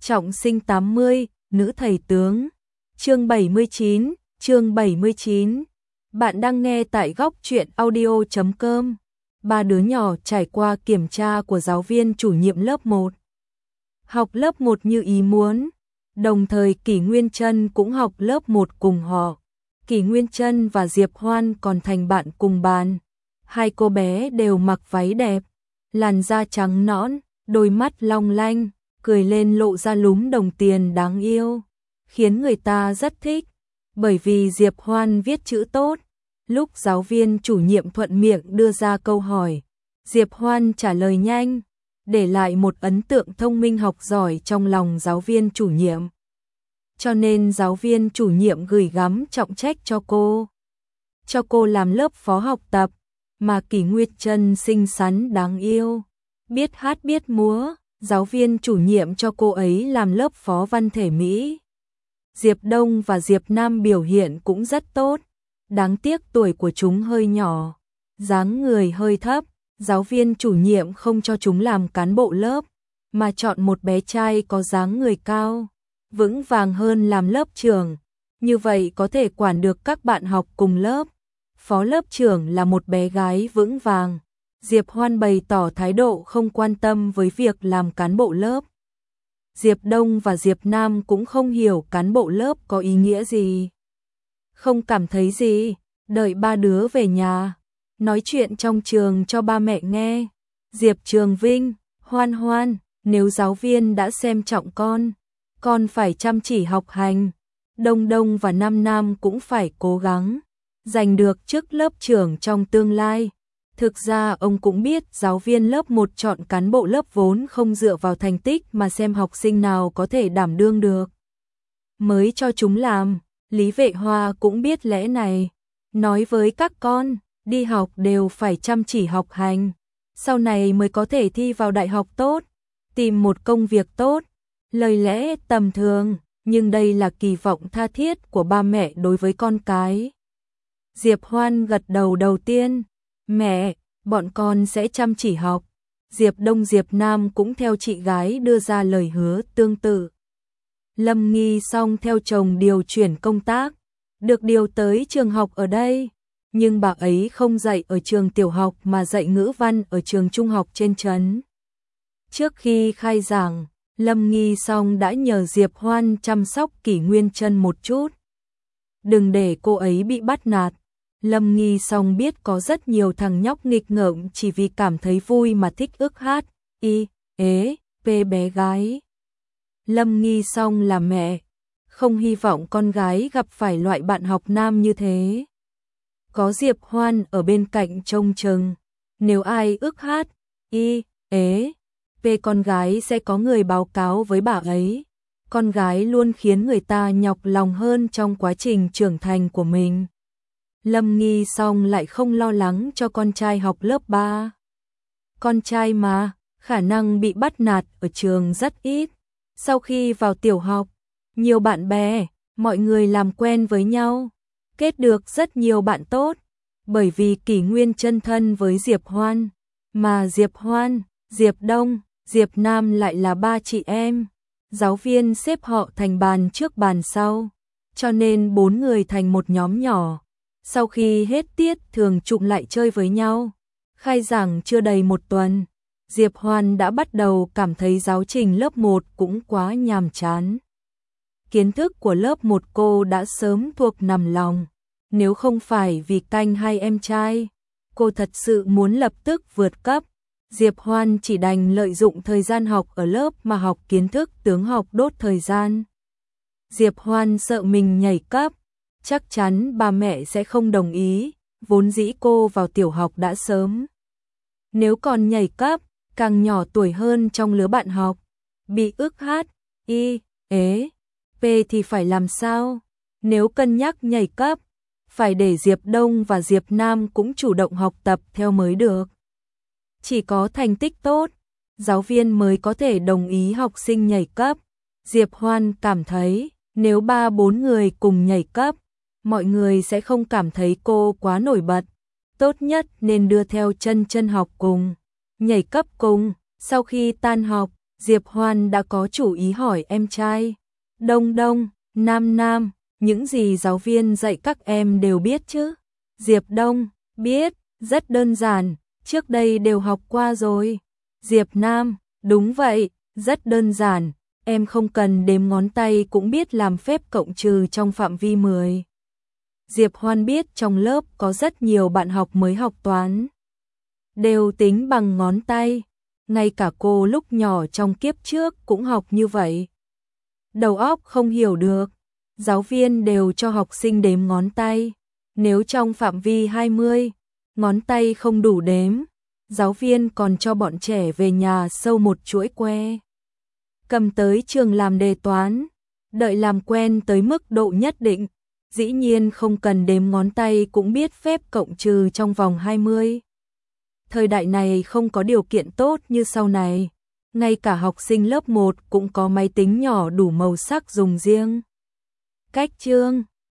Trọng sinh 80, nữ thầy tướng. Chương 79, chương 79. Bạn đang nghe tại góc truyện audio.com. Ba đứa nhỏ trải qua kiểm tra của giáo viên chủ nhiệm lớp 1. Học lớp 1 như ý muốn, đồng thời Kỷ Nguyên Trân cũng học lớp 1 cùng họ. Kỷ Nguyên Trân và Diệp Hoan còn thành bạn cùng bàn. Hai cô bé đều mặc váy đẹp, làn da trắng nõn, đôi mắt long lanh, cười lên lộ ra lúm đồng tiền đáng yêu, khiến người ta rất thích. Bởi vì Diệp Hoan viết chữ tốt, lúc giáo viên chủ nhiệm thuận miệng đưa ra câu hỏi, Diệp Hoan trả lời nhanh, để lại một ấn tượng thông minh học giỏi trong lòng giáo viên chủ nhiệm. Cho nên giáo viên chủ nhiệm gửi gắm trọng trách cho cô làm lớp phó học tập, mà Kỷ Nguyệt Trân xinh xắn đáng yêu, biết hát biết múa, giáo viên chủ nhiệm cho cô ấy làm lớp phó văn thể Mỹ. Diệp Đông và Diệp Nam biểu hiện cũng rất tốt, đáng tiếc tuổi của chúng hơi nhỏ, dáng người hơi thấp, giáo viên chủ nhiệm không cho chúng làm cán bộ lớp, mà chọn một bé trai có dáng người cao, vững vàng hơn làm lớp trưởng, như vậy có thể quản được các bạn học cùng lớp. Phó lớp trưởng là một bé gái vững vàng. Diệp Hoan bày tỏ thái độ không quan tâm với việc làm cán bộ lớp. Diệp Đông và Diệp Nam cũng không hiểu cán bộ lớp có ý nghĩa gì. Không cảm thấy gì, đợi ba đứa về nhà, nói chuyện trong trường cho ba mẹ nghe. Diệp Trường Vinh, Hoan Hoan, nếu giáo viên đã xem trọng con phải chăm chỉ học hành. Đông Đông và Nam Nam cũng phải cố gắng, giành được chức lớp trưởng trong tương lai. Thực ra ông cũng biết giáo viên lớp 1 chọn cán bộ lớp vốn không dựa vào thành tích mà xem học sinh nào có thể đảm đương được, mới cho chúng làm. Lý Vệ Hoa cũng biết lẽ này, nói với các con, đi học đều phải chăm chỉ học hành, sau này mới có thể thi vào đại học tốt, tìm một công việc tốt. Lời lẽ tầm thường, nhưng đây là kỳ vọng tha thiết của ba mẹ đối với con cái. Diệp Hoan gật đầu đầu tiên, mẹ, bọn con sẽ chăm chỉ học. Diệp Đông Diệp Nam cũng theo chị gái đưa ra lời hứa tương tự. Lâm Nghi Song theo chồng điều chuyển công tác, được điều tới trường học ở đây, nhưng bà ấy không dạy ở trường tiểu học mà dạy ngữ văn ở trường trung học trên trấn. Trước khi khai giảng, Lâm Nghi Song đã nhờ Diệp Hoan chăm sóc Kỷ Nguyên Trân một chút, đừng để cô ấy bị bắt nạt. Lâm Nghi Song biết có rất nhiều thằng nhóc nghịch ngợm chỉ vì cảm thấy vui mà thích ức hát, bé gái. Lâm Nghi Song là mẹ, không hy vọng con gái gặp phải loại bạn học nam như thế. Có Diệp Hoan ở bên cạnh trông chừng, nếu ai ức hát, con gái sẽ có người báo cáo với bà ấy. Con gái luôn khiến người ta nhọc lòng hơn trong quá trình trưởng thành của mình. Lâm Nghi Song lại không lo lắng cho con trai học lớp 3. Con trai mà, khả năng bị bắt nạt ở trường rất ít. Sau khi vào tiểu học, nhiều bạn bè, mọi người làm quen với nhau, kết được rất nhiều bạn tốt. Bởi vì Kỷ Nguyên Trân thân với Diệp Hoan, mà Diệp Hoan, Diệp Đông, Diệp Nam lại là ba chị em. Giáo viên xếp họ thành bàn trước bàn sau, cho nên 4 người thành một nhóm nhỏ. Sau khi hết tiết thường tụm lại chơi với nhau. Khai giảng chưa đầy một tuần, Diệp Hoan đã bắt đầu cảm thấy giáo trình lớp 1 cũng quá nhàm chán. Kiến thức của lớp 1 cô đã sớm thuộc nằm lòng. Nếu không phải vì canh hai em trai, cô thật sự muốn lập tức vượt cấp. Diệp Hoan chỉ đành lợi dụng thời gian học ở lớp mà học kiến thức tướng học đốt thời gian. Diệp Hoan sợ mình nhảy cấp, chắc chắn ba mẹ sẽ không đồng ý, vốn dĩ cô vào tiểu học đã sớm. Nếu còn nhảy cấp, càng nhỏ tuổi hơn trong lứa bạn học, bị ức hát, thì phải làm sao? Nếu cân nhắc nhảy cấp, phải để Diệp Đông và Diệp Nam cũng chủ động học tập theo mới được. Chỉ có thành tích tốt, giáo viên mới có thể đồng ý học sinh nhảy cấp. Diệp Hoan cảm thấy, nếu 3-4 người cùng nhảy cấp, mọi người sẽ không cảm thấy cô quá nổi bật. Tốt nhất nên đưa theo chân học cùng, nhảy cấp cùng. Sau khi tan học, Diệp Hoan đã có chủ ý hỏi em trai. Đông đông, nam nam, những gì giáo viên dạy các em đều biết chứ? Diệp Đông, biết, rất đơn giản, trước đây đều học qua rồi. Diệp Nam, đúng vậy, rất đơn giản, em không cần đếm ngón tay cũng biết làm phép cộng trừ trong phạm vi 10. Diệp Hoan biết trong lớp có rất nhiều bạn học mới học toán, đều tính bằng ngón tay, ngay cả cô lúc nhỏ trong kiếp trước cũng học như vậy. Đầu óc không hiểu được, giáo viên đều cho học sinh đếm ngón tay, nếu trong phạm vi 20, ngón tay không đủ đếm, giáo viên còn cho bọn trẻ về nhà sâu một chuỗi que, cầm tới trường làm đề toán, đợi làm quen tới mức độ nhất định, dĩ nhiên không cần đếm ngón tay cũng biết phép cộng trừ trong vòng 20. Thời đại này không có điều kiện tốt như sau này, ngay cả học sinh lớp 1 cũng có máy tính nhỏ đủ màu sắc dùng riêng. Cách chương